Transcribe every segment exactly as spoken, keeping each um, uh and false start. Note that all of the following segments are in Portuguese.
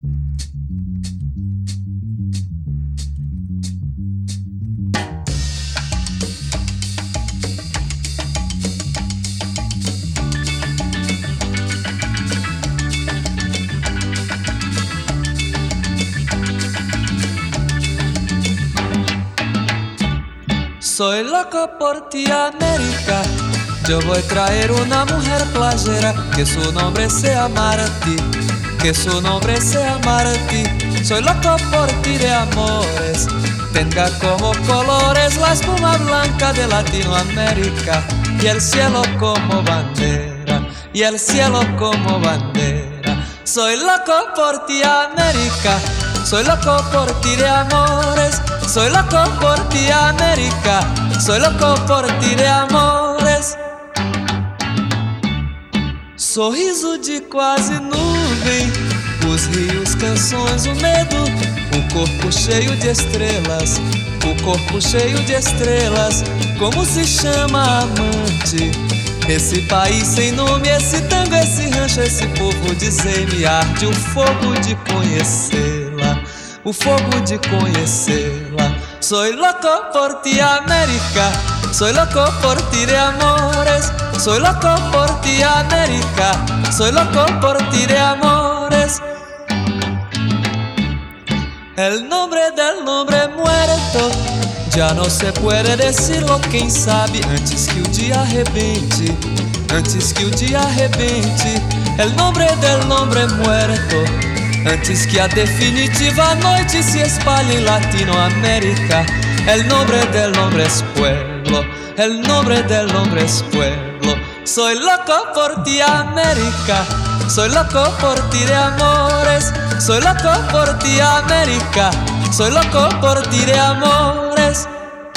Soy loco por ti, América. Yo voy a traer una mujer playera, que su nombre sea Martí, que su nombre sea Martí. Soy loco por ti de amores, tenga como colores la espuma blanca de Latinoamérica y el cielo como bandera, y el cielo como bandera. Soy loco por ti, América. Soy loco por ti de amores, soy loco por ti, América. Soy loco por ti de amores. Sorriso de quase nuvem, os rios, canções, o medo, o corpo cheio de estrelas, o corpo cheio de estrelas. Como se chama amante? Esse país sem nome, esse tango, esse rancho, esse povo, dizei-me, arde o fogo de conhecê-la, o fogo de conhecê-la. Soy loco por ti, América. Soy loco por ti de amores. Soy loco por ti, América. Soy loco por ti de amores. El nombre del hombre muerto já não se puede decirlo, quem sabe, antes que o dia arrebente, antes que o dia arrebente. El nombre del hombre muerto, antes que a definitiva noite se espalhe em Latinoamérica. El nombre del hombre es pueblo, el nombre del hombre es pueblo. Soy loco por ti, América. Soy loco por ti de amores. Soy loco por ti, América. Soy loco por ti de amores.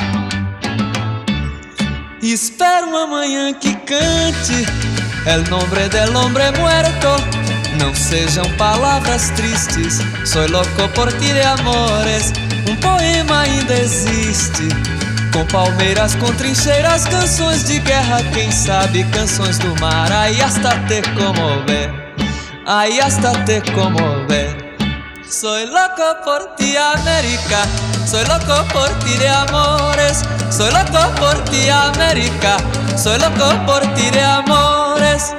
Espero uma manhã que cante el nombre del hombre muerto. Não sejam palavras tristes. Soy loco por ti de amores. Um poema ainda existe, com palmeiras, com trincheiras, canções de guerra, quem sabe, canções do mar. Aí hasta te comover, aí hasta te comover. Soy loco por ti, América. Soy loco por ti de amores. Soy loco por ti, América. Soy loco por ti de amores.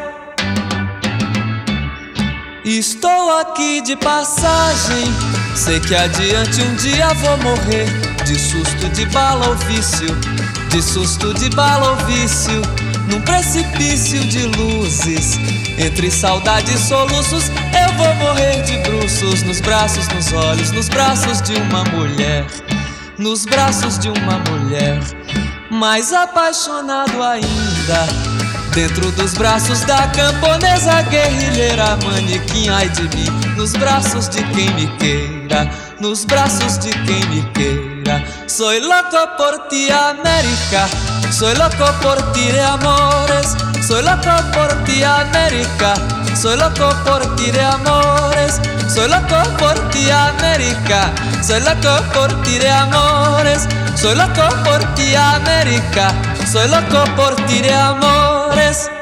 Estou aqui de passagem, sei que adiante um dia vou morrer, de susto de bala ou vício, de susto de bala ou vício, num precipício de luzes, entre saudade e soluços, eu vou morrer de bruços, nos braços, nos olhos, nos braços de uma mulher, nos braços de uma mulher, mais apaixonado ainda, dentro dos braços da camponesa guerrilheira, manequim, ai de mim, nos braços de quem me queira, nos braços de quem me queira. Soy loco por ti, América. Soy loco por ti de amores. Soy loco por ti, América. Soy loco por ti de amores. Soy loco por ti, América. Soy loco por ti de amores. Soy loco por ti, América. Soy loco por ti de amores.